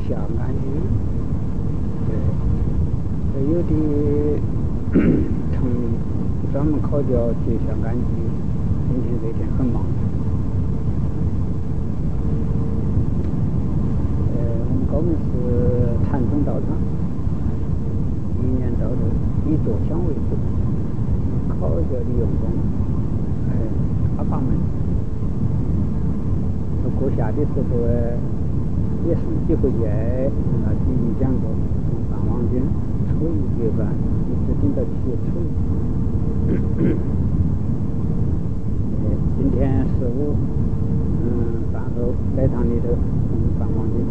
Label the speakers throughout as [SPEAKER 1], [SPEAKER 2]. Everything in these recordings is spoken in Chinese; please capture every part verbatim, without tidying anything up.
[SPEAKER 1] 下安居。对，有的城专门考叫结下安居，今天这一天很忙。呃，我们高门是禅宗道场，一年到头以坐香为主，考教的用功，哎，大法门。过夏的时候哎，也是几回节，那第一讲过，从三王军初一月半，一直顶到七月初一。今天十五，嗯，饭后来堂里头从三王军，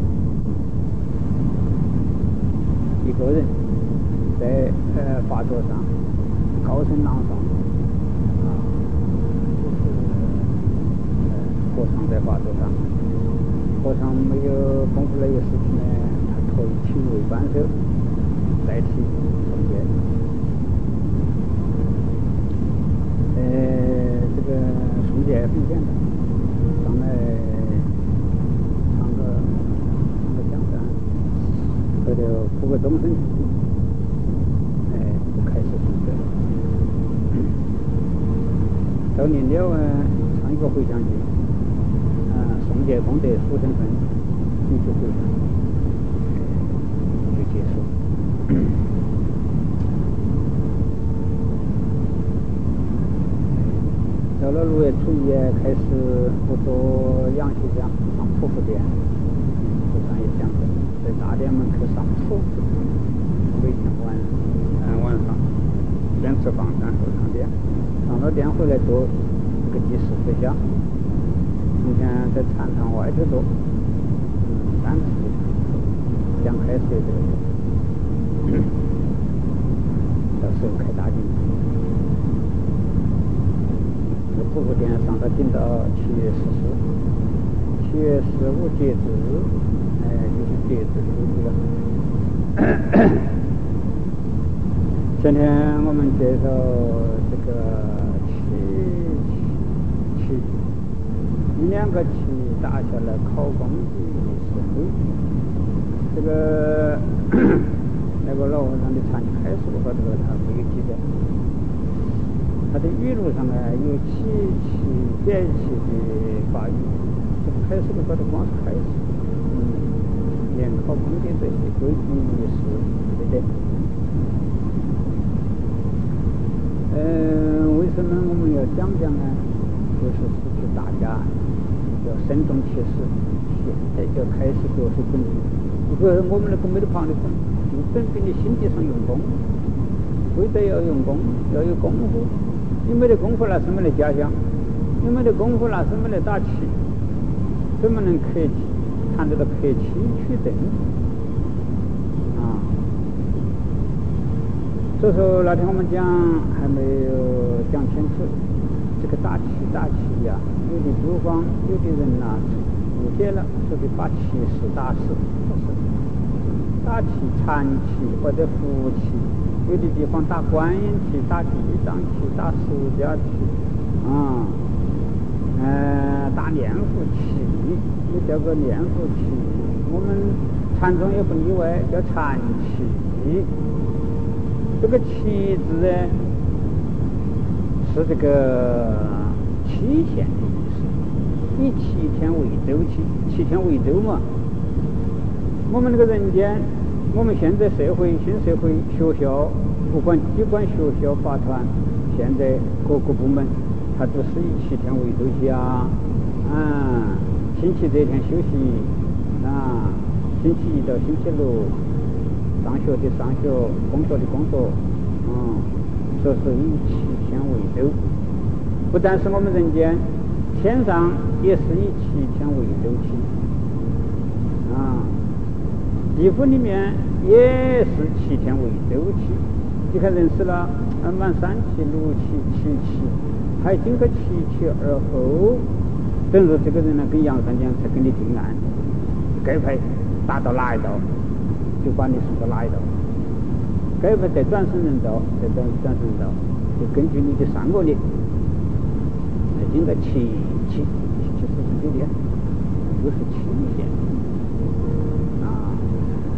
[SPEAKER 1] 一个人在呃法座上高声朗诵。和尚在法座上，和尚没有功夫那个事情呢，他可以请为扳手代替诵戒。呃，这个诵戒很简单，上来唱个唱个讲章，后头补个终身题，哎，就开始诵戒了。到临了啊，唱一个回向经。诵戒功德速成分，你就回向，就结束。到了六月初一开始不做养息讲，上匍匐殿，书上也讲的，在大殿门口上匍匐，每天晚嗯晚上先吃饭，然后上殿，上了殿回来做这个祭祀回向。今天在禅堂外头做，嗯，三次讲开水这个，嗯，到时候开大经。这匍匐殿上到顶到七月十四，七月十五截止，哎，就是截止休息了。今天我们介绍这个七七。一两个棋打下来考功的是会，这个那个老和尚的禅开始的话，这个他没有记载，他的语录上呢有起气解气的法语，这个开始的话都光是开始，嗯，连考功的这些规矩是对的。嗯，为什么我们要讲讲呢？就是使得大家要慎重其事，现在就开始着手准备。如果我们那个没得旁的功，就准备你心地上用功，为得要用功，要有功夫。你没得功夫，那是没得家乡；你没得功夫，那是没得打气。怎么能克气？谈得到克气取正啊！所以说那天我们讲还没有讲清楚。这个大气大气呀、啊，有的主方有的人呐、啊，误解了，说的把气是大事，不是大气、禅气或者福气，有的地方打观音气、打地藏气、打释迦气，啊，呃，打念佛气，也叫个念佛气。我们禅宗也不例外，叫禅气。这个气字呢？是这个期限的意思，以七天为周期，七天为周嘛。我们那个人间，我们现在社会、新社会、学校，不管机关、学校、法团，现在各个部门，它都是以七天为周期啊。啊，星期这一天休息啊，星期一到星期六，上学的上学，工作的工作，嗯。这是以七天为周，不但是我们人间，天上也是以七天为周期啊。地府里面也是七天为周期。你看人死了，满三期、六期、七期，还经过七期而后，等于这个人呢，跟杨三讲才给你定案，该派打到哪一道，就把你送到哪一道。该不在转生人道，在转转生人道，就根据你的善恶业，经过七七七七四十九天，就是期限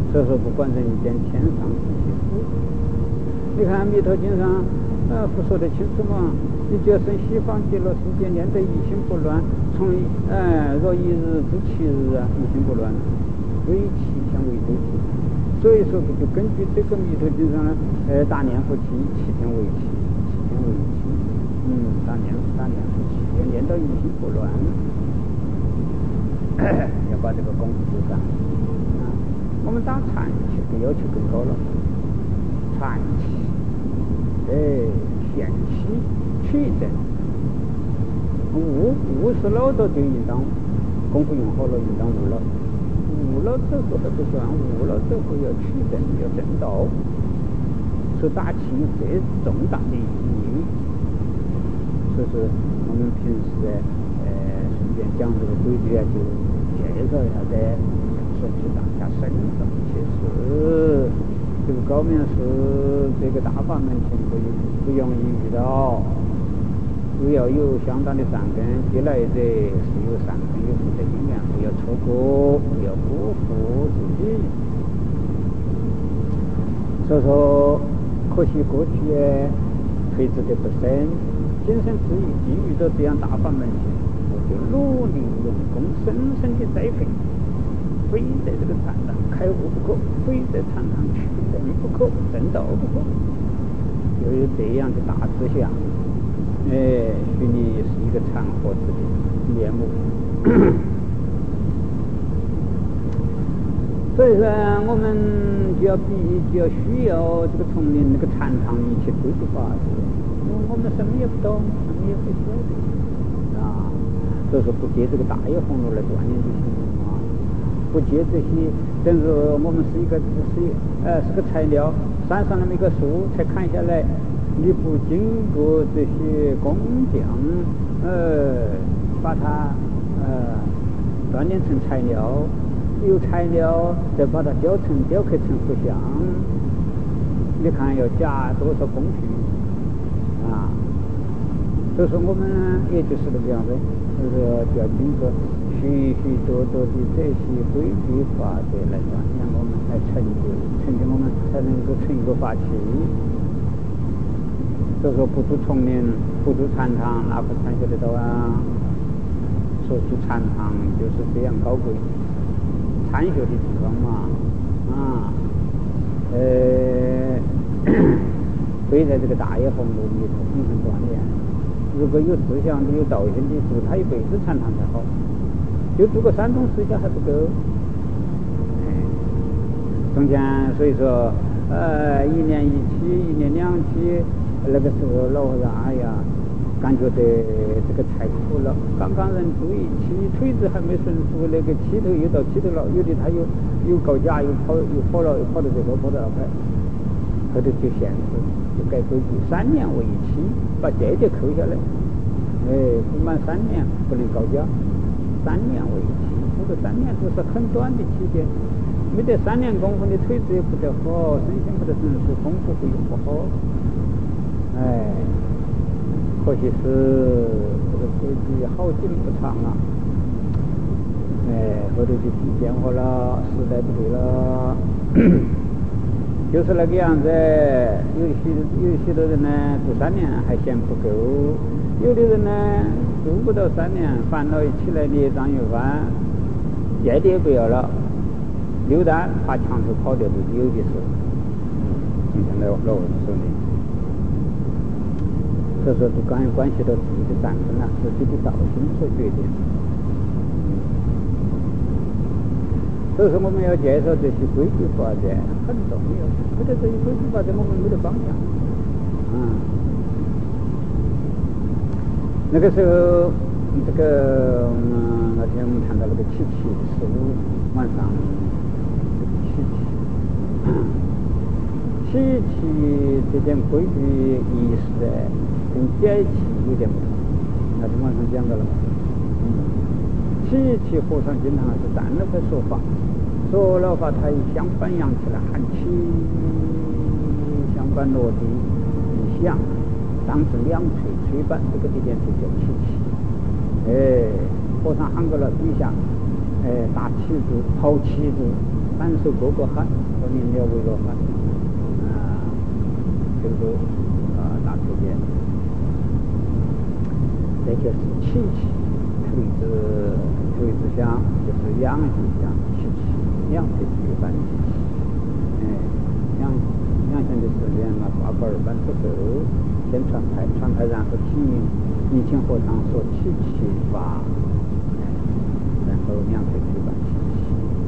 [SPEAKER 1] 所以说，不管人间天上地下，你看《弥陀经》上，呃，不说得清楚嘛？你就生西方极乐世界，念得一心不乱，从呃若一日之七日啊，一心不乱，为气相为周期。所以说，就根据这个《弥陀经》上呢，呃，大念佛七，七天为七，七天为七，嗯，大念大念佛七，要念到一心不乱，要把这个功夫做上。我们打禅气的要求更高了，禅气，哎，玄气，取真，悟悟是老早就应当功夫用好了，应当悟了，悟了之后还不算，悟了之后要取真，要正道，所以打气最重大的意义。所以说我们平时呃顺便讲这个规矩啊，就介绍一下噻。说起大家慎重其事，这个高明是这个大法门前不不容易遇到，又要有相当的善根，接来者是有善根有福德因缘，不要错过，不要辜负自己。所以说，可惜过去也推迟得不深，今生之遇既遇到这样大法门前，我就努力用功，深深的栽培。非在这个禅堂开悟不可，非在禅堂取真不可，正道不可。由于这样的大志向，哎，许你是一个禅佛子的面目。所以说，我们就要必就要需要这个丛林那个禅堂一切规矩法则，因为我们什么也不懂，什么也不晓得啊。所以说，不借这个大业红路来锻炼就行。不接这些，等于说我们是一个是一呃是个材料，山上那么一个树才砍下来，你不经过这些工匠，呃，把它呃锻炼成材料，有材料再把它雕成雕刻成佛像，你看要加多少工序啊？所以说我们也就是这个样子，就是就要经过许许多多的这些规矩法则来锻炼我们，来成就成就我们，才能够成一个法器。所以说不住丛林，不住禅堂，哪个禅学得到啊？说起禅堂就是这样高贵，禅学的地方嘛，啊，呃，非在这个大业红路里头进行锻炼。如果有志向的、有道心的，住他一辈子禅堂才好。就住个山东私家还不够，中间所以说，呃，一年一期，一年两期，那个时候老和尚，哎呀，感觉得这个太苦了。刚刚人住一期，锤子还没顺熟，那个气头又到气头了，有的他又又告假，又跑又跑了，又跑到这个跑到那块，后头就限制，就改规矩，三年为一期，把这点扣下来，哎，不满三年不能告假。三年为期，这个三年都是很短的期间，没得三年功夫，你腿子也不得好，身心不得成熟，功夫会用不好。哎，可惜是这个规矩好景不长啊。哎，后头就变化了，时代不对了，就是那个样子。有些有些的人呢，读三年还嫌不够，有的人呢。读不到三年，烦恼一起来，孽障又犯，戒的也不要了，溜达怕墙头跑掉的有的是，今天老老说的，所以说都关关系到自己的善根啊，自己的道心所决定。所以说我们要介绍这些规矩法则很重要，没得这些规矩法则，我们没得方向。嗯。那个时候，这个嗯，那天我们谈到那个七七十五晚上，七七七七这点规矩意识跟节气有点不同，那天晚上讲到了。嗯，七七和尚经常是站了块说法，说了话他一香板扬起来喊七，香板落地一响。当时两锤锤板，这个地点就叫七七。哎，和尚喊过了底下， 哎，打旗子、抛旗子，单手过过汗，和您了为了汗，啊，这个啊大推荐。这就是气气，推子推子香，就是阳气香，气气，阳气一般气气，哎，阳阳香的是连嘛八个二般出手，先传派，传派然后起以前和尚说气气法。然后两腿推把气气，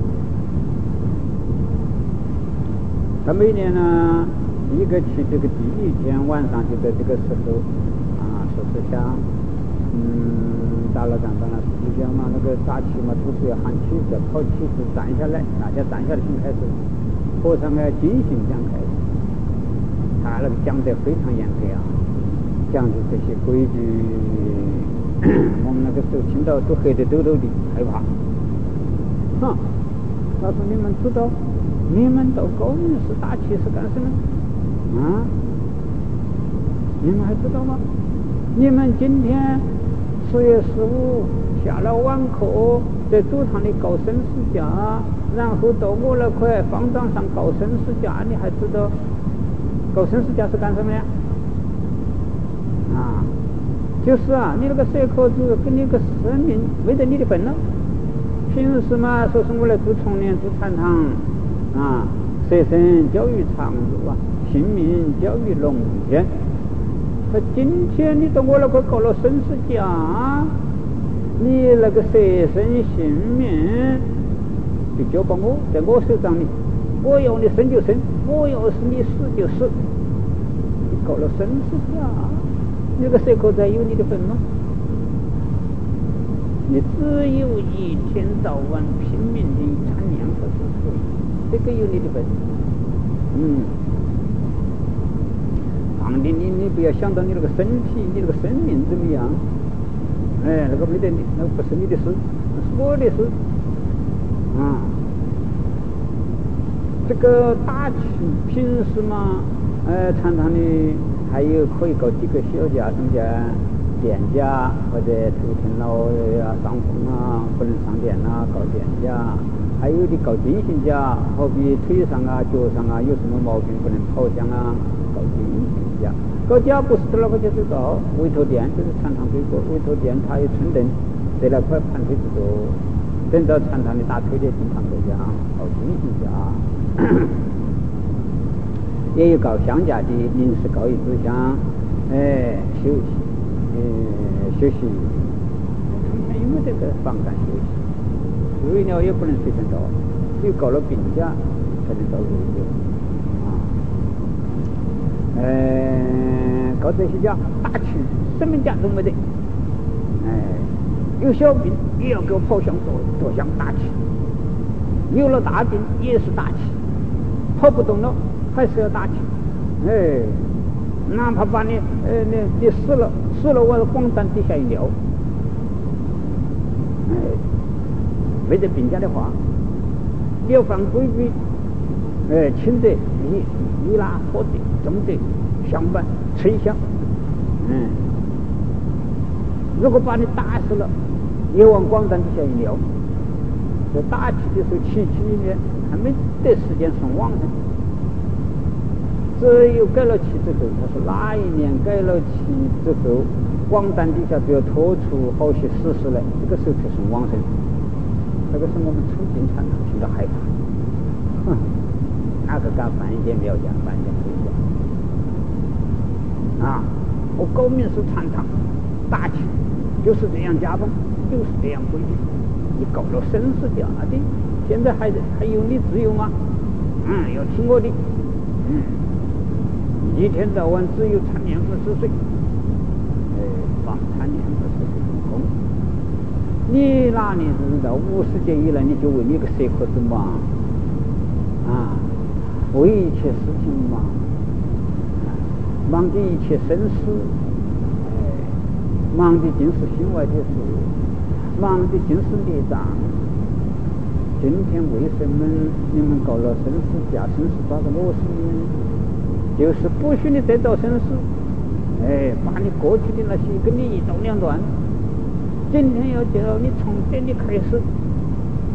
[SPEAKER 1] 他每年呢，一个去这个第一天晚上就在这个时候啊，说是像嗯打了仗当然是讲嘛，那个打旗嘛，都是要喊旗子，抛旗子站下来，大家站下来先开始，和尚呢进行讲开始，他那个讲得非常严格啊，讲的这些规矩。我们那个时候听到都黑得抖抖的，害怕。哼，他说你们知道，你们到高明寺打旗是干什么？啊？你们还知道吗？你们今天十月十五下了晚课，在主堂里搞生死架，然后到我那块方丈上搞生死架，你还知道搞生死架是干什么呀？啊？就是啊，你那个蛇壳子跟你个生命没得你的份了。平时嘛，说是我来做重练做禅堂啊，舍身交于常住啊，性命交于龙天。他今天你到我那块搞了生死架，你那个舍身性命就交给我，在我手掌里，我要你生就生，我要是你死就死。你搞了生死架。那个蛇壳子有你的份吗？你只有一天到晚拼命的参两个事情，这个有你的份。嗯，皇帝你你不要想到你那个身体，你那个生命怎么样？哎，那个没得你，那个不是你的事，那是我的事。啊，这个打旗平时嘛，呃，常常的。还有可以搞几个小家，什么叫店家或者头天老啊、上风啊，不能上店啊，搞店家。还有的搞精行家，好比腿上啊、脚上啊有什么毛病不能跑香啊，搞精行家。搞家不是到那个就是搞委托店，就是禅堂对过委托店，他有村镇，在那块盘腿子多，等到禅堂的大腿的经常搞家，搞精行家。也有搞乡家的，临时搞一支香，哎，休息，呃，休息。从前有没有这个放干休息？为了也不能随便搞，只有搞了病假才能搞为了。啊，呃，搞这些家大去，什么家都没得。哎，有小病也要给我跑香多多香大气，有了大病也是大气，跑不动了。还是要打起，哎，哪怕把你，呃，你你死了，死了我广山底下一撂，哎，没得病假的话，你要犯规矩，哎，轻者你你拉拖地，重者上班吹响，嗯，如果把你打死了，也往广山底下一撂，在打起的时候，气气里面还没得时间送往上。只有改了旗之后，他说哪一年改了旗之后，广山底下只要拖出好些事实来，这个时候才送往生。这个是我们出进禅堂听到害怕，哼，那个敢犯一件庙家，犯一件鬼家啊！我高明寺禅堂大旗就是这样家风，就是这样规矩。你搞了生死架的，现在还还有你自由吗？嗯，要听我的，嗯。一天到晚只有参念佛十岁，哎，放参念佛十岁成功。你哪里知道五十劫以来你就为你个蛇壳子忙啊，为一切事情忙，忙的一切生死，哎，忙的尽是心外的事，忙的尽是孽障。今天为什么你们搞了生死架、生死抓个螺丝呢？就是不许你再造生死，哎，把你过去的那些跟你一刀两断。今天要叫你从这里开始，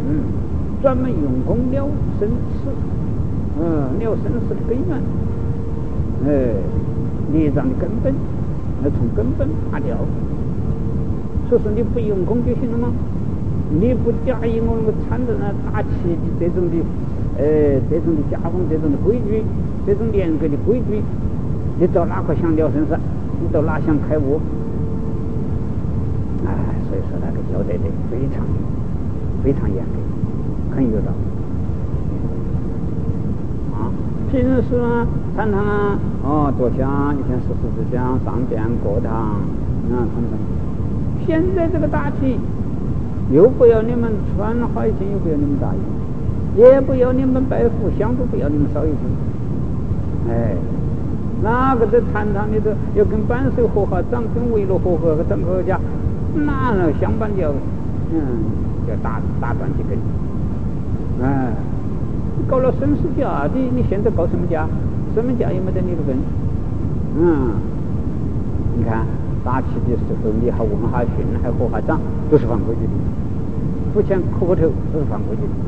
[SPEAKER 1] 嗯，专门用功了生死，嗯，了生死的根源，哎，孽障的根本，要从根本拔掉。所以说你不用功就行了吗？你不加以我那个产的那大气的这种的，呃，这种的家风，这种的规矩，这种严格的规矩，你到哪个想了生死？你到哪想开悟？哎，所以说那个交代的非常非常严格，很有道理啊。平时呢，常常啊，哦，多想一天十四之想，上殿过堂，啊，等等。现在这个大气，又不要你们穿海鲜，又不要你们打鱼，也不要你们拜佛香，都不要你们烧一次。哎，那个在坛堂里头要跟板手和合掌，跟围罗和合和整个家，那了相伴就要，嗯，要打打断几根。哎，搞了生死家的，你现在搞什么家？什么家也没得你的份。嗯，你看。打起的时候，你还问下训，还合下掌，都是犯规矩的；付钱磕个头，都是犯规矩的。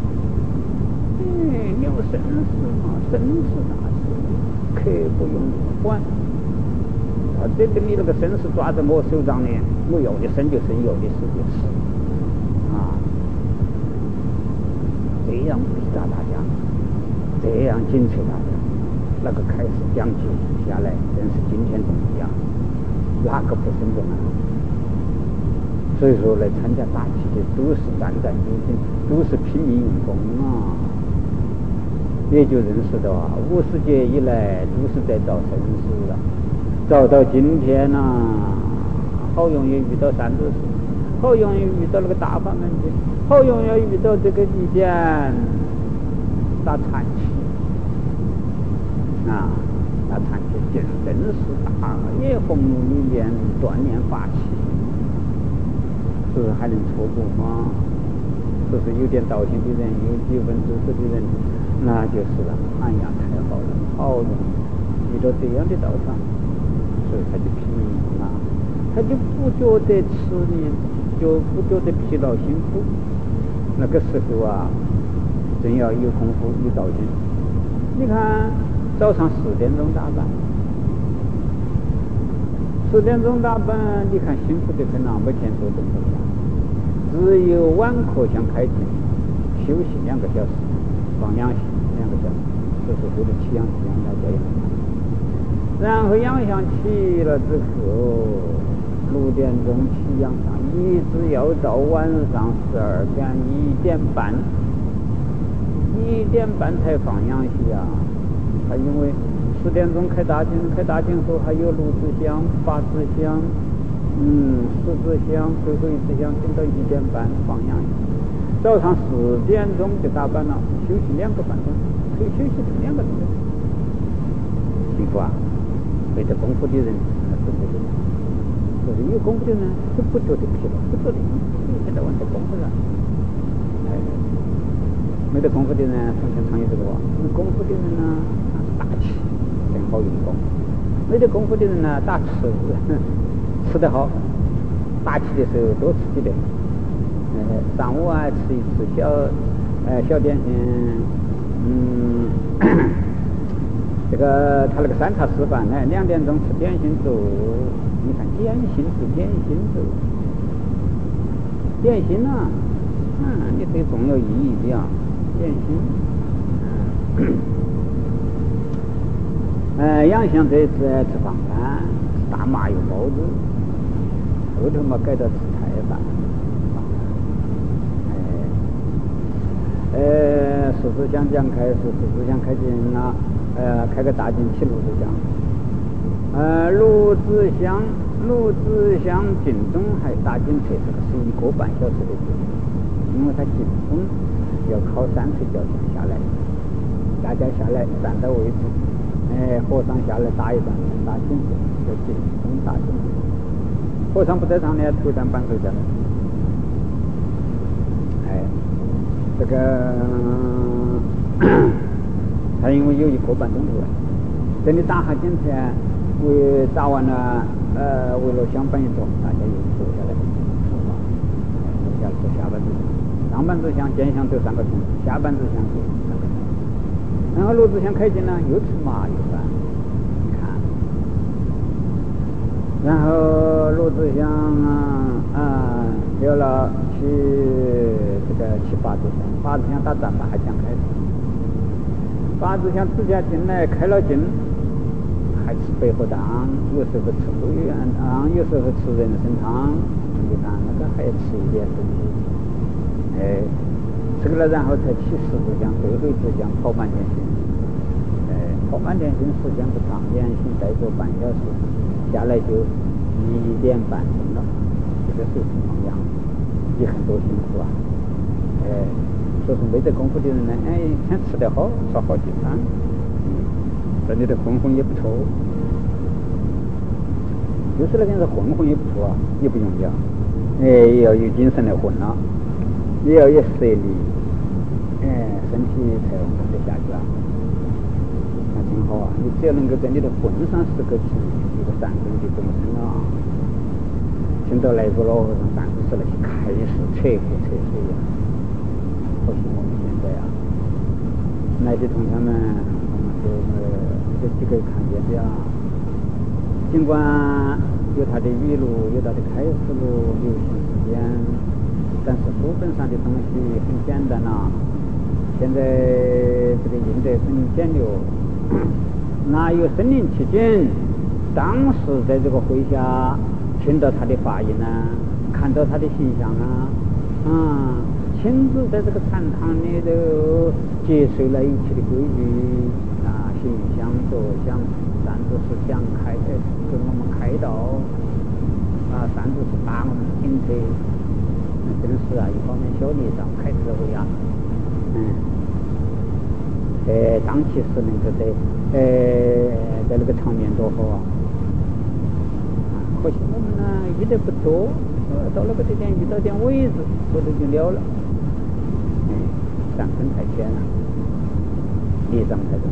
[SPEAKER 1] 哎，了生死嘛，生死大事，可不用管。啊，这个你那个生死抓在我手掌里，我要的生就生，要的死就死。啊，这样逼打大家，这样紧催大家，那个开始讲起下来，真是惊天动地啊！哪个不生动啊？所以说来参加大旗的都是战战兢兢，都是拼命用功啊！也就认识到啊，五十劫以来都是在找生死啊，找到今天呐、啊，好容易遇到三度死，好容易遇到那个大法门去，好容易遇到这个一点大残气啊！大残气，真真是大也红炉里面锻炼法器，是不是还能错过吗？就是有点道行的人，有几分知识的人，那就是了。哎呀，太好了，好容易遇到这样的道场，所以他就拼命啊，他就不觉得吃力，就不觉得疲劳辛苦。那个时候啊，真要有功夫有道行。你看。早上四点钟打扮，四点钟打扮，你看辛苦得很啊！每天做这么多，只有晚课想开庭，休息两个小时，放养息两个小时，这是为了起养气养要这样。然后养养起了之后，六点钟起养上，一直要到晚上十二点一点半，一点半才放养息啊！他因为十点钟开大经，开大经后还有六支香、八支香，嗯，十支香，最后一支香顶到一点半放养。早上四点钟就打扮了，休息两个半钟，可以休息两个钟头。幸福啊！没得功夫的人是不行，就是有功夫的人是不觉得疲劳，不觉得现在玩的功夫了。哎，没得功夫的人，从前常有这个话，有功夫的人呢。大气很好用功，没得功夫的人呢，大吃吃得好，大气的时候多吃几点。呃，上午啊吃一次小呃小点心，嗯，这个他那个三茶四饭呢，两点钟吃点心粥。你看点心是点心粥，点心啊，嗯，你对重要意义的啊，点心，嗯。呃，杨香这一次吃棒饭，吃大麻油包子，后头嘛改到吃菜饭，哎，呃，十四香讲开始，十四香开进了，呃，开个大进七六支香，呃，六支香，六支香进中还大进测这个是一个半小时的进，因为它进中要考三岁教学下来，大家下来站到位置。哎，和尚下来打一段，打紧就紧，中打紧。和尚不在场呢，头上板头下来。哎，这个他因为有一个半钟头了，等你打下紧前，为打完了，呃，为了香板一走，大家又坐下来说话，坐下来说下班的。上上半支香、肩香都三个童子，下半支香都三个童子。然后罗子香开进呢，又出马又翻，你看。然后罗子香啊啊，有了去这个去八支香，八支香打战八将开始，八支香自家进来开了进。还吃白鹤汤，有时候吃桂圆汤，有时候吃人参汤，你看那个还吃一点东西，哎，吃了然后才起十支香，最后一支香跑满天星，哎，跑满天星时间不长，连行再走半小时，下来就一点半钟了，这个是什么样？也很多辛苦啊，哎，所以说没得功夫的人呢，哎，想吃得好，吃好几餐。这里的混混也不错，就是那个是混混也不错啊，也不容易啊，哎，也要有精神来混啊，也要有实力，哎，身体才能活得下去啊，那挺好啊。你只要能够在你的浑上十个气，一个三分的众生啊，听到来个老和尚三十那些开始彻骨彻髓啊，可惜我们现在啊，来的同学们。这几个看见的啊，尽管有他的语录，有他的开示录，流行时间，但是书本上的东西很简单啊。现在这个印得很简略，哪有身临其境？当时在这个会下听到他的发言呢，看到他的形象啊，啊，亲自在这个禅堂里头接受了一切的规矩。行香坐香，三只是讲开的，给我们开导啊，三只是打我们的警惕，真是啊，一方面小力上开智慧啊，嗯，呃，当其时能够在呃在那个场面多好啊，可惜我们呢遇得不多，呃，到那个地点遇到点位置，或者就了了，嗯，上升太浅了，力上太多。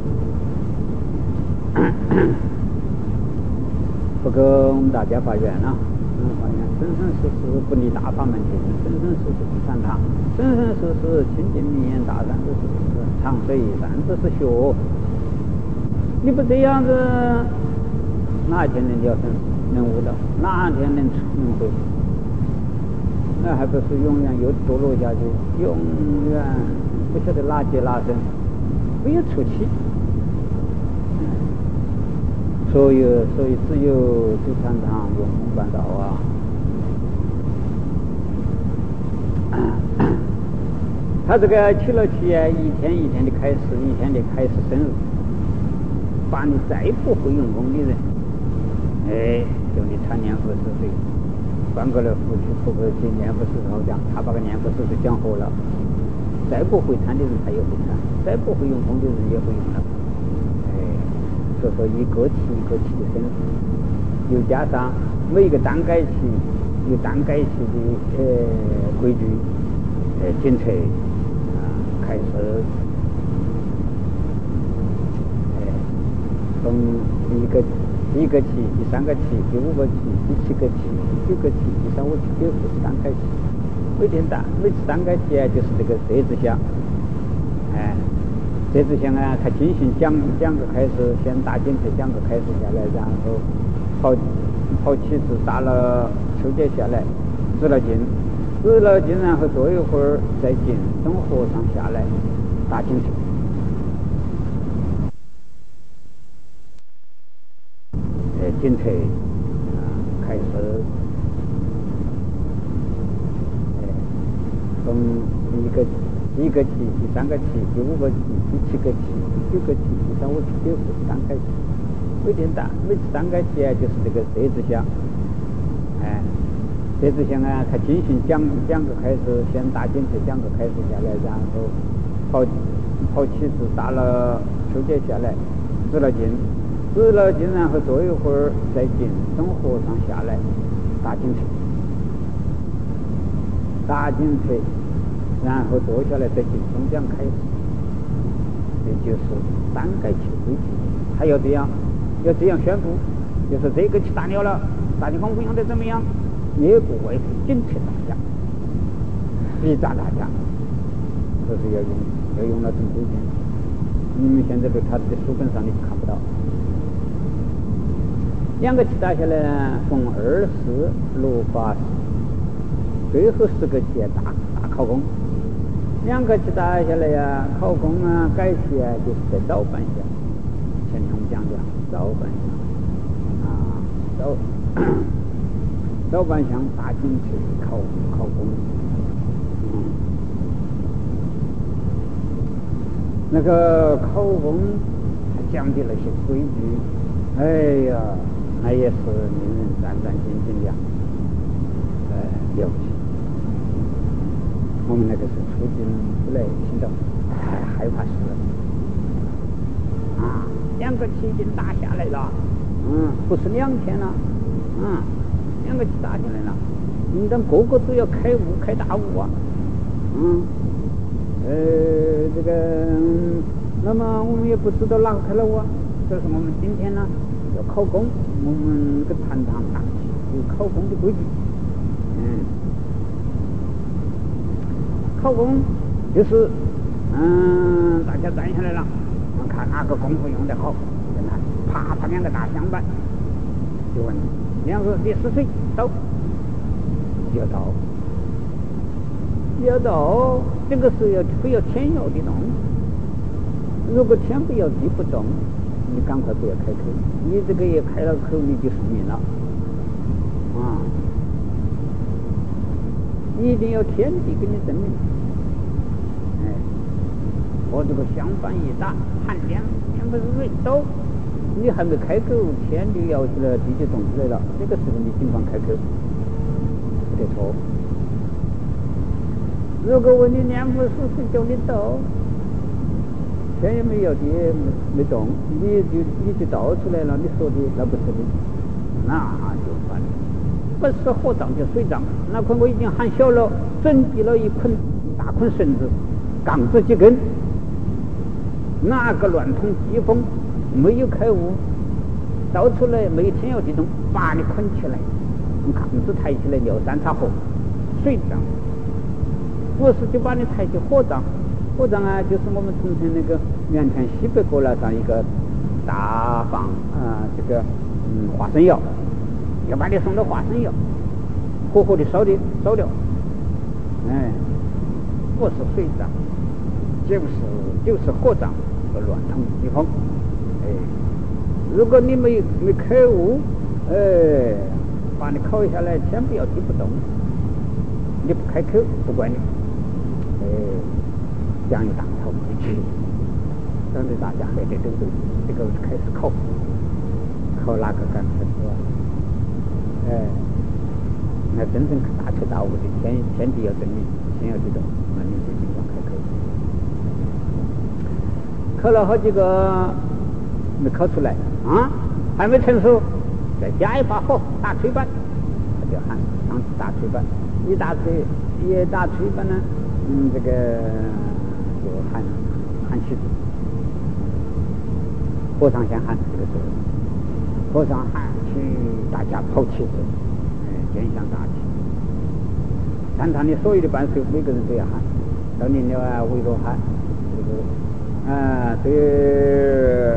[SPEAKER 1] 不过我们大家发愿啊，嗯，发愿生生世世不离大法门前，生生世世不禅堂，生生世世亲近名言大善知识，长随善知识学。你不这样子，哪一天能了生能悟道？哪一天能能回？那还不是永远又堕落下去，永远不晓得哪劫哪生，没有出期。所以，所以只有走禅堂，永空办道啊！他这个起了气啊，一天一天的开始，一天的开始深入，把你再不会用功的人，哎，就你常年二十岁，翻过来覆去覆过去，念佛四头讲，他把个念佛四头讲活了，再不会禅的人他也会禅，再不会用功的人也会用了。所以说一个气一个气的生，又加上每一个单改期有单改期的呃规矩呃检测啊开始，呃从一个第一个期、第三个期、第五个期、第七个期、第九个期、第三五期、第六个是单改期，每天单每次单改期啊就是这个设置项，哎。这支香啊，他进行讲讲个开始，先打进去讲个开始下来，然后跑跑起子打了秋节下来，止了劲，止了劲，然后坐一会儿再进，等和尚下来打进去。呃，进去啊，开始，呃，从一个。第一个期、第三个期、第五个期、第七个期、第九个期、第三五期、第六个期单改期，每天单每次单改期啊，就是这个设置项，哎，设置项啊，他进行讲讲个开始，先打进去讲个开始下来，然后跑跑起子打了秋节下来，止了劲，止了劲，然后坐一会儿再进，等和尚下来打进去，打进去。然后坐下来再进中讲开始，这就是单改期规矩。还要这样，要这样宣布，就是这个期打了了，大家光不晓得怎么样，也不会警惕大家。 逼打大家，这是要用要用那种规定。你们现在在他的书本上你看不到。两个棋打下来，逢二四六八十，最后十个棋大大考功。两个棋打下来呀，考功啊，改棋啊，就是在早半下。前天我们讲的早半下啊，早早半向大进去考考功。嗯，那个考功还讲的那些规矩，哎呀，那也是令人战战兢兢的，哎，了不起。我们那个是出进不来，听到太害怕死了啊！两个棋已经打下来了，嗯，不是两天了，嗯，两个棋打下来了，应当个个都要开悟开大悟啊，嗯，呃，这个，嗯、那么我们也不知道哪个开了悟啊，这是我们今天呢要考功，我们这个坛堂大棋有考功的规矩，嗯。考功就是，嗯，大家站下来了，我看哪个功夫用得好，跟他啪啪两个大响板，就问两个你是谁？到，要到，要到，这个是要非要天要地动，如果天不要地不动，你赶快不要开口，你这个也开了口，你就输赢了，啊。一定要天地给你证明，哎，我这个响板一打，喊两两个水走，你还没开口，天就摇起来，地就动起来了。这个时候你尽管开口，不得错。如果问你两不是是叫你走，天也没摇，地也没动，你就你就倒出来了，你说的那不是的，那就烦了。不是火葬就水葬，那块我已经喊小了，整起了一捆一大捆绳子，杠子几根，哪个乱通疾风，没有开悟，倒出来没有天摇地动，把你捆起来，用杠子抬起来尿三叉火，水葬，不是就把你抬去火葬，火葬啊，就是我们从前那个原田西北国那上一个大放啊、呃，这个嗯花生窑。要把你送到化生窑，活活的烧的烧掉，哎，不是水葬，就是就是火葬和乱通疾风，哎，如果你没没开悟，哎，把你烤下来，天不要地不动，你不开口不管你，哎，这样一大套规矩，等着大家还得等着这个开始考，考哪个敢开是吧？哎，那真正大彻大悟的天天地要证明，天要地动，那你就尽管开口。考了好几个没考出来啊，还没成熟，再加一把火，打锤板，他就喊上去打锤板，一打锤一打锤板呢，嗯，这个就喊喊起子，和尚先喊这个时候，和尚喊。去大家抛棋子，哎，肩向大旗。坛堂里所有的伴手，每个人都要喊，到你了啊，围着喊，这个啊，这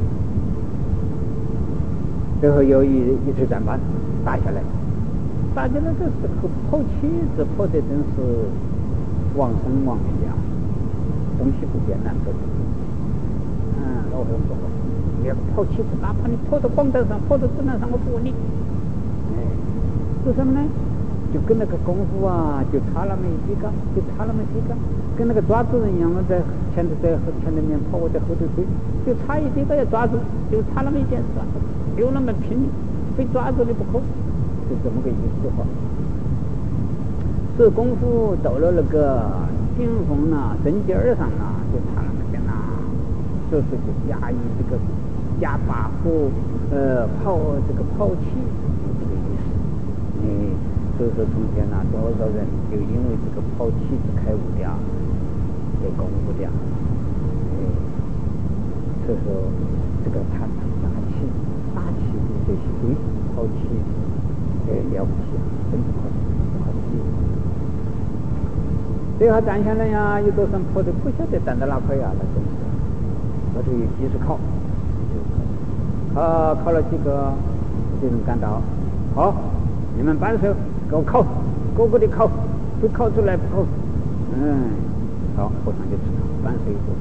[SPEAKER 1] 最后有一一锤战板打下来，打下来这时候抛棋子抛的真是王生王灭啊，东西不变难分。嗯，老和尚说过。你要抛棋子，哪怕你抛到广场上，抛到子弹上，我不问你。哎，做什么呢？就跟那个功夫啊，就差那么一几个，就差那么几个，跟那个抓住人一样，我在前头在前头面跑，我在后头追，就差一几个要抓住，就差那么一点抓住，有那么拼，非抓住你不可，就这么个意思话。这功夫到了那个顶峰呐、针尖儿上呐、就差那么点呐，这是就加以这个。加把火，呃，抛这个抛弃，这个意思。嗯，所以说从前呐、啊，多少人就因为这个抛弃是开悟的，给功夫的，哎，所以说这个他打气，打气的这些规矩，抛弃，哎，了不起，真不可不可思议。 这下站下来呀，有多少坡都不晓得站到哪块呀，那真是。我就继续考，考考了几个，这种赶到，好，你们扳手给我考，个个的考，不考出来不考。嗯，好，和尚就知道扳手一个。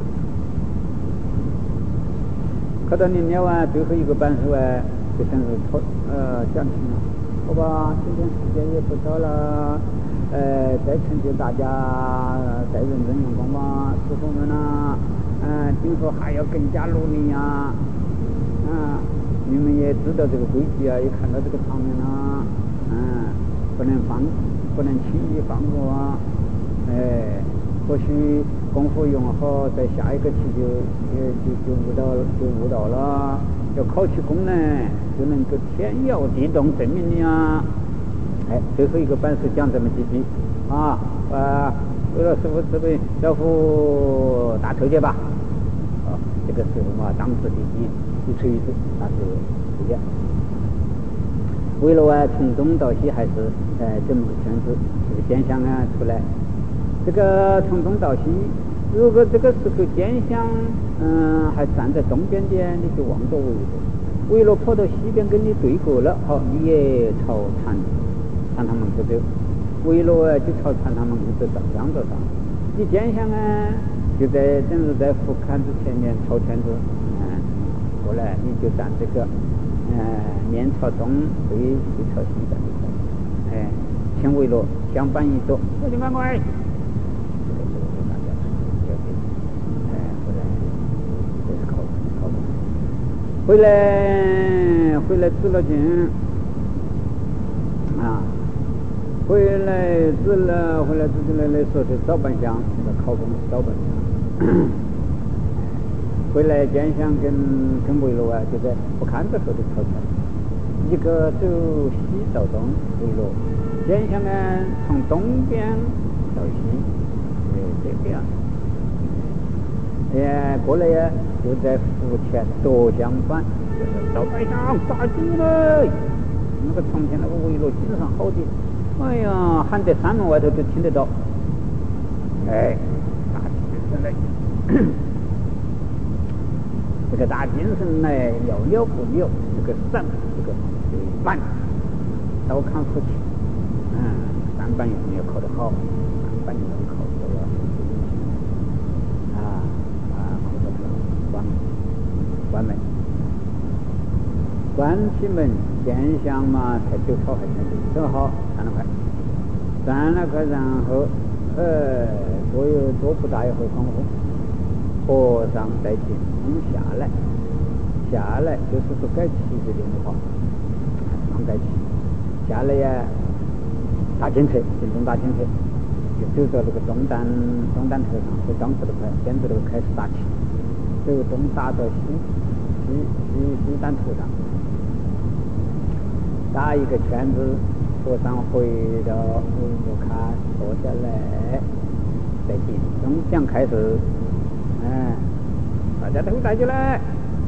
[SPEAKER 1] 考到你念完最后一个扳手哎，就等于考呃讲清了。好吧，今天时间也不早了，呃，再成就大家再认真用功吧，师傅们呐，嗯、呃，今后还要更加努力呀、啊，啊，你们也知道这个规矩啊，也看到这个场面啊，嗯，不能放，不能轻易放过啊，哎，或许功夫用好，在下一个期就就就就悟到就悟到了。要考起功呢，就能够天摇地动证明你啊！哎，最后一个板是讲这么几句啊，呃，为了师傅慈悲，要副大头节吧。啊，这个时候嘛，当时的一一锤子，那是对的。为了啊，从东到西还是呃这么个圈子，这个现象啊出来。这个从东到西。如果这个时候肩相嗯还站在东边点，你就望着围罗，围罗跑到西边跟你对过了，好，你也朝禅禅堂门口走，围罗啊就朝禅堂门口走，这样子上。你肩相啊就在等于在副坎子前面朝圈子，嗯，过来你就站这个，嗯，面朝东，背背朝西站这个，哎，前围罗相反一走，我就赶快。回来，回来治了经啊！回来治了，回来治治来来说是早半香，这个考公是早半香。回来见相跟跟围罗啊，就在不看着说的吵架。一个走西到东围罗，见相呢从东边到西，哎，这个样。哎，过来呀，就在府前夺相反，就是赵百相打进来。那个从前那个围罗精神好的，哎呀，喊在山门外头就听得到。哎，大精神来，这个大精神来了了不了，这个上这个板刀砍出去，嗯，三板有没有考得好？三板有没有考得了？啊。关门，关起门，见相嘛，才九朝还前正好三了块，三了块，然后呃，多有多不大一会功夫，和尚在进宫下来，下来就是说改旗子的话，刚改旗，下来呀，大监车，进东大监车，就走到那个东单东单头上，和当时的块，现在这个开始打起。由东打到西，西西西单头上，打一个圈子，和尚回到围罗看，坐下来，在定中讲开始，嗯，大家都带起来，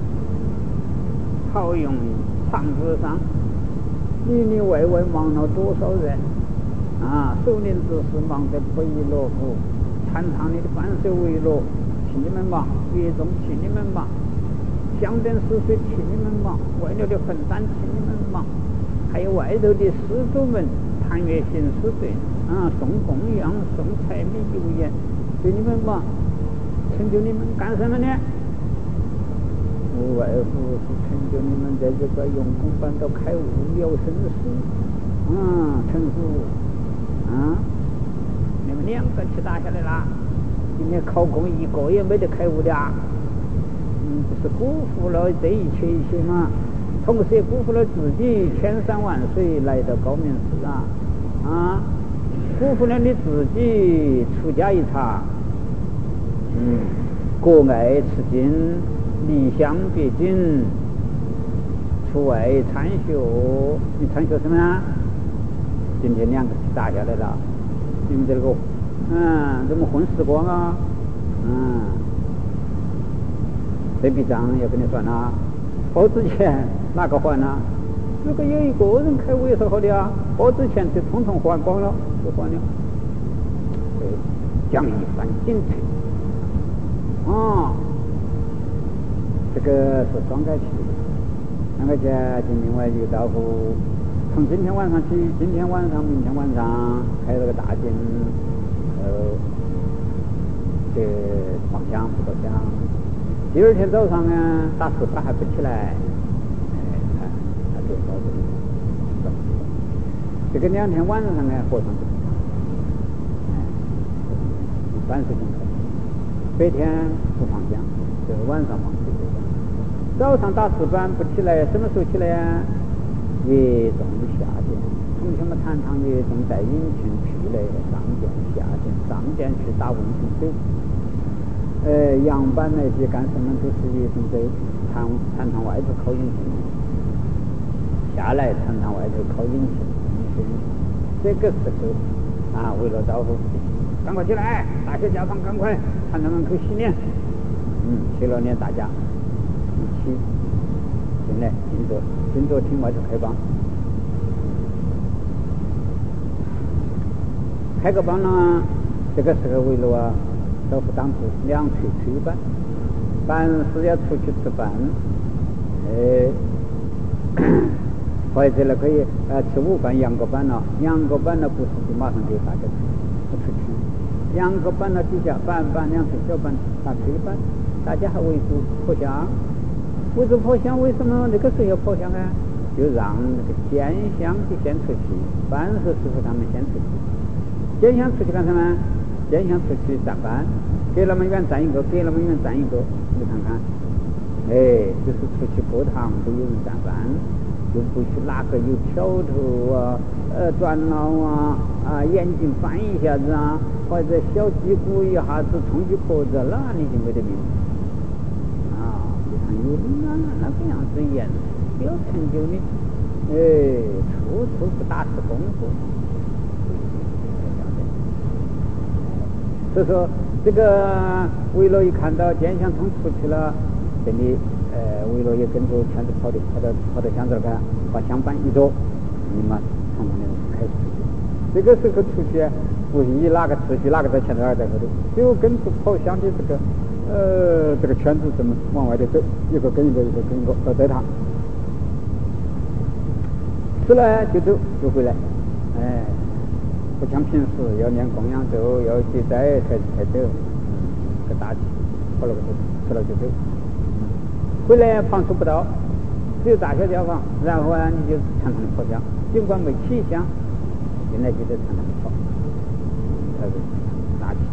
[SPEAKER 1] 好用长子上，里里外外忙了多少人啊！首领之事忙得不亦乐乎，禅堂里的扳手围罗。请你们忙，乐中请你们忙，香灯施水请你们忙，外头的粉担请你们忙，还有外头的施主们探月行施水啊，送供养，送柴米油盐，对你们忙，成就你们干什么呢？无外乎是成就你们在这个用功班到开悟了生死啊，成佛啊，你们两个去打下来啦！今天考公一个也没得开悟的啊，嗯，不是辜负了这一切一切吗？同时也辜负了自己千山万水来到高明寺啊，啊，辜负了你自己出家一场，嗯，国外持经，离乡别井，出外参学，你参学什么啊？今天两个打下来了，你们这个。嗯，怎么混时光啊？嗯，这笔账要跟你算啊，包之前哪个还啊？如果有一个人开悟也是好的啊，包之前就统统还光了，就还了。对， 将一番进退。哦，这个是双改期。双改期另外就到乎从今天晚上起，今天晚上、明天晚上开了个大典，呃，这放香不着香。第二天早上呢，打四班还不起来，哎，看他就到这里。这个两天晚上呢，和尚不正常，哎，一般是正常。白天不放香，就是晚上放这个香。早上打四班不起来，什么时候起来呀？夜中下殿，从前么坛堂夜中在饮泉去嘞，上殿下殿，上殿去打文心水。呃，洋班那些干什么都是夜中在坛坛堂外头烤引擎，下来坛堂外头烤引擎。这个时候啊，为了招呼，赶快起来，大小家房赶快坛堂门口洗脸。嗯，洗了脸，大家一起进来进着进着厅外头开帮。开个帮呢，这个时候为了啊招呼当值，两腿推班，办事要出去吃饭，哎，或者呢可以呃吃午饭，阳个班了，阳个班了不是就马上就大家不出去，阳个班了底下班班两腿小班打推班，大家还围住破香，围住破香，为什么那个时候要破香啊？就让那个监香就先出去，办事师傅他们先出去，监香出去干什么？监香出去站班，给那么远站一个，给那么远站一个，你看看，哎，就是出去过堂都有人站班，就不许哪个有挑头啊、呃转脑啊、啊眼睛翻一下子啊，或者小击鼓一下子冲击壳子，那你就没得命啊！你看有那那个样子严实有成就的，哎，处处不打是功夫。所以说，这个为了一看到监香冲出去了，这里呃为了也跟着圈子跑的，跑到跑到箱子看，把香板一着，你们从那里开始出去。这个时候出去，不一哪个出去，哪个在前头，哪个在后头，就跟着跑香的这个呃这个圈子怎么往外头走，一个跟一个，一个跟一个到这趟，吃了就走，就回来，哎。不像平时要念供养咒，要结斋才才走，嗯，个大气，跑了个走，吃了就走，嗯，回来房出不到，只有大小家房，然后啊，你就常常的跑香，尽管没起香，现在就得常常的跑，才是大气。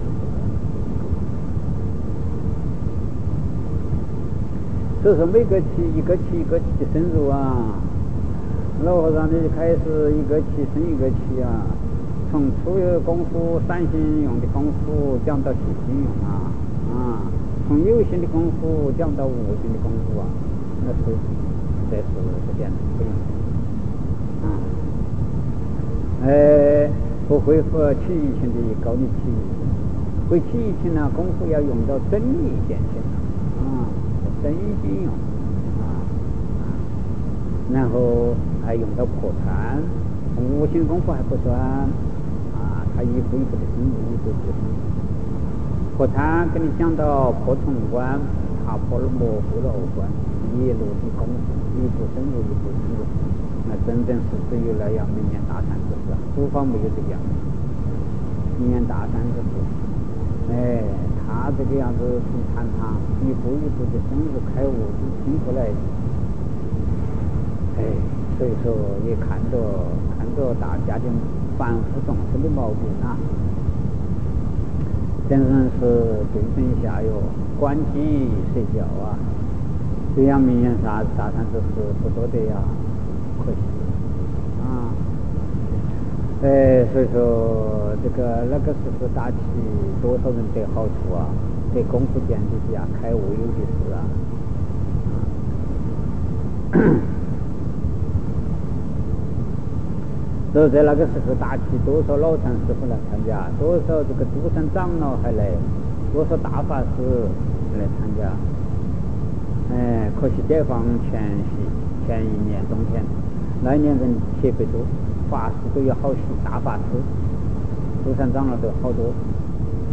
[SPEAKER 1] 所以说每个期一个期一个期的深入啊，老和尚你开始一个期升一个期啊。从初有功夫三心用的功夫讲到细心用啊啊，从有心的功夫讲到无心的功夫啊，那是这是这点不用啊，呃，不会和起义情的高的起义，会起义情呢，功夫要用到真理现前啊，真心用啊，然后还用到破禅，无心功夫还不算。他一步一步的深入，一步一步的深入。破禅跟你讲到破重关，他破了模糊的后关，一路的功夫，一步深入，一步深入。那真正是只有那样明年大禅之事，诸方没有这个样子。明年大禅之事，哎，他这个样子从禅堂一步一步的深入开悟，就听出来。哎，所以说也看着看着大家的。凡夫众生的毛病啊，真正是对症下药，关机睡觉啊，这样明年啥大禅之事不多的呀，可惜啊。哎，所以说这个那个时候打起多少人得好处啊，对功夫见的呀，开悟有的是啊。所以在那个时候打起多少老禅师傅来参加，多少这个诸山长老还来，多少大法师来参加。哎，可惜解放前夕前一年冬天，那一年人特别多，法师都有好些大法师，诸山长老都好多。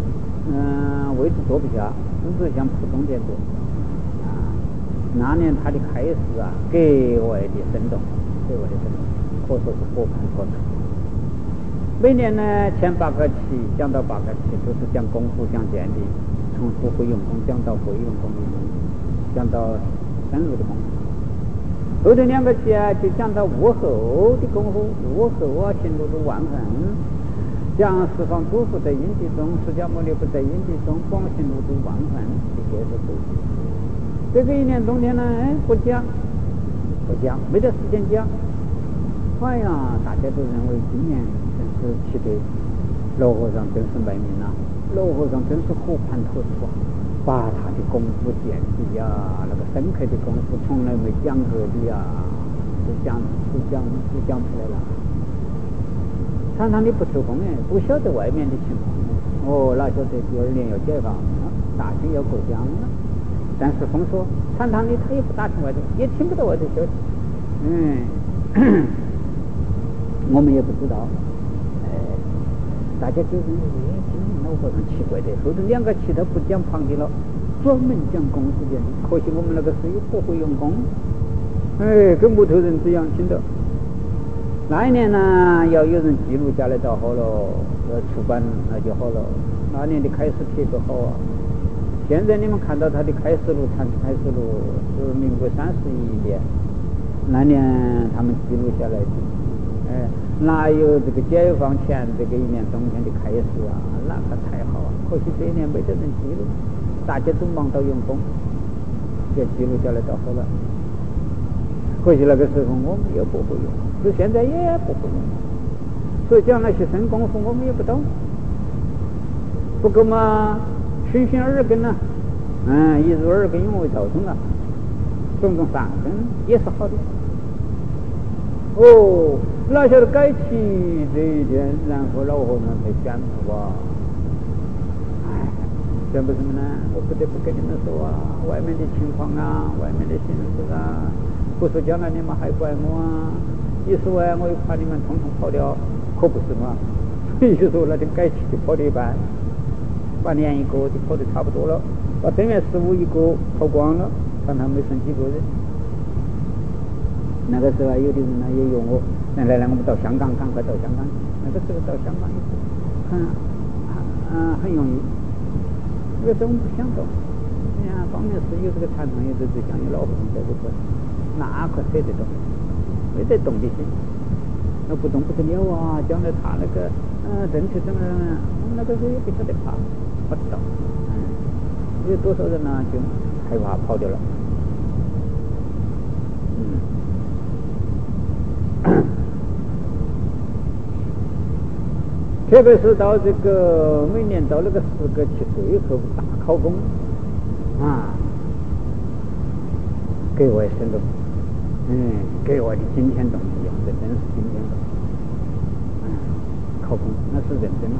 [SPEAKER 1] 嗯、呃，位置坐不下，甚至像普通建筑啊。那年他的开始啊，格外的生动，格外的生动，可说是活盘托出。每年呢，前八个期讲到八个期都是讲功夫、讲见地，从不会用功讲到会用功的，讲到深入的功夫。后头两个期啊，就讲到悟后的功夫，悟后啊，行路如万恒。讲十方诸佛在因地中，释迦牟尼佛在因地中，广行路如万恒，这些是都。这个一年冬天呢，哎，不讲，不讲，没得时间讲。哎呀，大家都认为今年真是气得罗和尚真是卖命啊，罗和尚真是活盘托出啊，把他的功夫见地呀，那个深刻的功夫从来没讲过的呀，都讲都讲都讲出来了。常常的不抽风哎，不晓得外面的情况哦，哪晓得第二年要解放了，大清要过江了。但是风说常常的他也不打听外头，也听不到外头消息，嗯。我们也不知道，哎，大家就认为今年老和尚奇怪的，后头两个期他不讲旁的了，专门讲功夫的。可惜我们那个时候不会用功，哎，跟木头人这样听到。那一年呢，要有人记录下来倒好了，要出版那就好了。那年的开示帖都好啊。现在你们看到他的开示录，谈开示录是民国三十一年，那年他们记录下来的。哎，哪有这个解放前这个一年冬天的开始啊？那可太好啊！可惜这一年没得人记录，大家都忙到用功，也记录下来倒好了。可惜那个时候我们也不会用，所以现在也不会用，所以讲那些深功夫我们也不懂。不过嘛，循循耳根啊，嗯，一入耳根永为道通啊，种种善根也是好的。哦，哪晓得改期这一天，然后老和尚才宣布啊！哎，宣布什么呢？我不得不跟你们说啊，外面的情况啊，外面的形势啊，不说将来你们还怪我啊！一说啊，我又怕你们统统跑掉，可不是嘛？所以说那天改期就跑了一半，把连一个就跑得差不多了，把正月十五一个跑光了，看他没剩几个人。那个时候有的人呢也有我，来来来，我们到香港，赶快到香港。那个时候到香港也是很嗯很容易，有时候我们不想到，哎呀，方面是有这个禅堂，有这只想有老和尚在这块，那可舍得动，没得动的心，那不动不得了啊！将来他那个嗯政策怎么样？我们那个时候也不晓得怕，不知道，嗯，有多少人呢就害怕跑掉了，嗯。特别是到这个每年到那个十个期最后大考公啊，格外生动，嗯，格外的惊天动地，这真是惊天动地。嗯，考公那是认真了。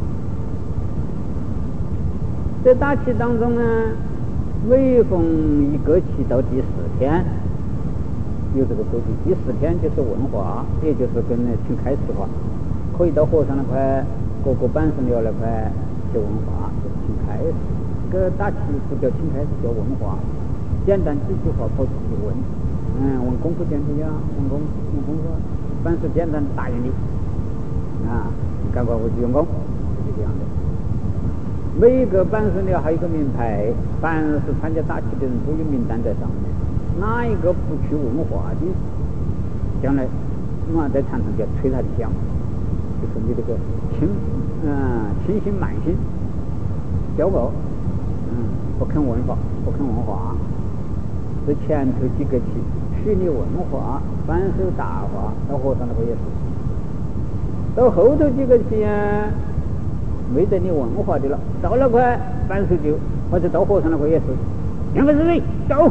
[SPEAKER 1] 在大期当中呢，每逢一个期到第四天。有这个规矩，第四天就是问话，也就是跟请开示话，可以到和尚那块，各个板神庙那块去问话，就是请开示。这个大期不叫请开示，叫问话，简单几句话跑出去问，嗯，问功夫见地呀，问功问功夫，凡是简单答应你，啊，你赶快回去用功，是这样的。每一个板神庙还有一个名牌，凡是参加大期的人都有名单在上面。哪一个不去问话的，将来我们在禅堂就吹他的响，就是你这个轻嗯轻心慢心骄傲，嗯不肯问话不肯问话，这前头几个期许你问话反手大话，到和尚那个也是，到后头几个期啊没得你问话的了，到那块反手就或者到和尚那块也是两个人走。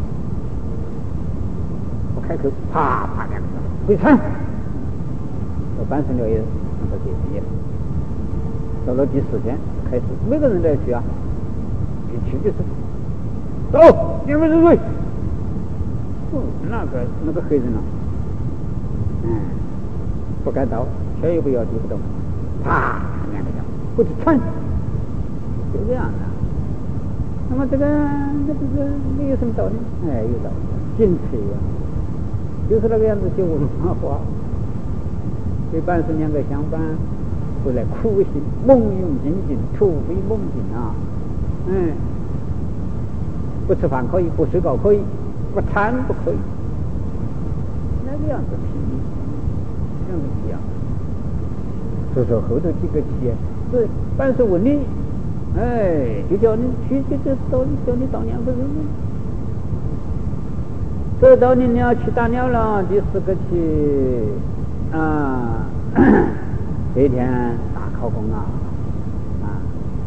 [SPEAKER 1] 开口，啪啪两个字，回禅。到半神了也那个也是，到了第四天开始，每个人都要去啊，一去就是走，两个人水。哦，那个那个黑人啊，嗯，不敢到，小也不要，地不动，啪两个字，回去禅。 就这样的。那么这个这不是没有什么道理？哎，有道理，精彩呀，就是那个样子就文化。这半十年个相反，回来苦行，梦用精进，突飞猛进啊！嗯，不吃饭可以，不睡觉可以，不贪不可以，那个样子拼命，这样子一样。所以说后头几个企业是办事问你，哎，就叫你去，就就到叫你当年不是？所以到你你要去打鸟了，第四个去啊，这一天大考公啊啊，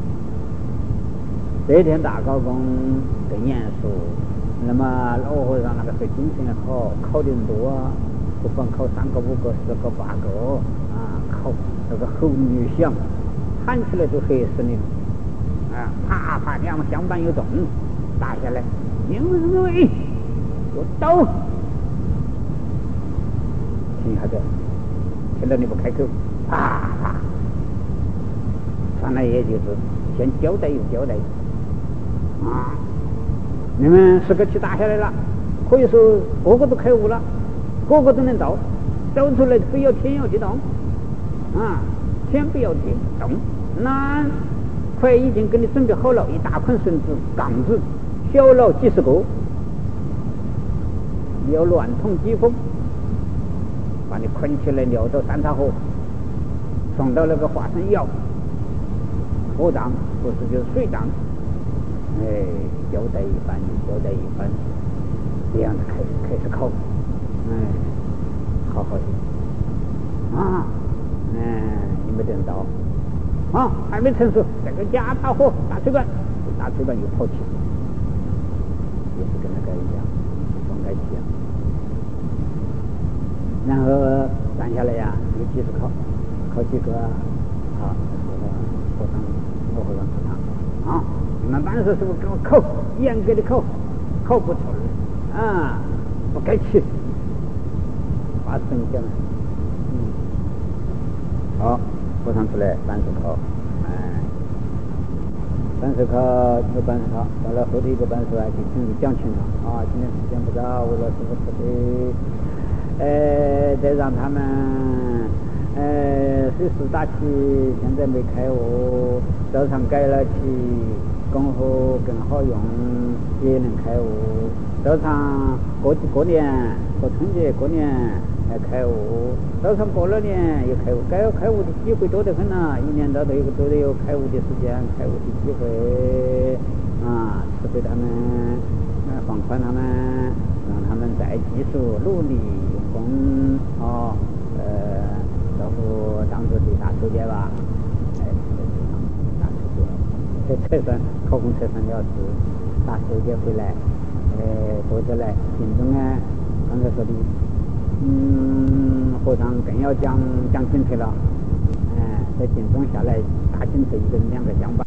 [SPEAKER 1] 这一天大考公更严肃。那么老和尚那个是精神好，考的人多啊，不管考三个、五个、四个、八个啊，考那个吼女响，喊起来就吓死你了啊！啪啪两响板有动，打下来，因为什么？我刀，听下子，听到你不开口，啪啪，上来也就是先交代又交代啊！你们十个气打下来了，可以说个个都开悟了，个个都能到，走出来不要天要地动啊，天不要地动，那快已经给你准备好了一大捆绳子杠子，小老几十个。要乱捅疾风，把你捆起来，撂到三岔河，送到那个华山窑河葬，不是就是水葬。哎，交代一番，交代一番，这样子开始开始考，哎，好好的啊，哎，你没等到啊，还没成熟，这个加大火，大水管，大水管又跑起，也是跟那个一样，放开起啊。然后办下来呀，有几十考，考几个好，这个和尚我和尚说他啊，你们办事是不是给我考，严格的考，考不出来啊，不该去，把生下来，嗯，好，和尚出来办事考，哎，办事考有办事考，到了后头一个办事啊，就请你讲清了啊，今天时间不早，为了师傅出的。呃，再让他们呃随时打起，现在没开悟，早上改了起，功夫更好用，也能开悟。早上过过年过春节过年还开悟，早上过了年又开悟，该开悟的机会多得很呐、啊，一年到头有个都得有开悟的时间，开悟的机会啊，慈悲他们，啊，放宽他们，让他们再继续努力。功哦，呃，老夫当做是大手节吧，哎，大手节，这车上考公车上要是大手节回来，呃，坐下来，心中呢，刚才说的，嗯，和尚更要讲讲精粹了，哎、呃，在心中下来大精粹一个两个讲吧。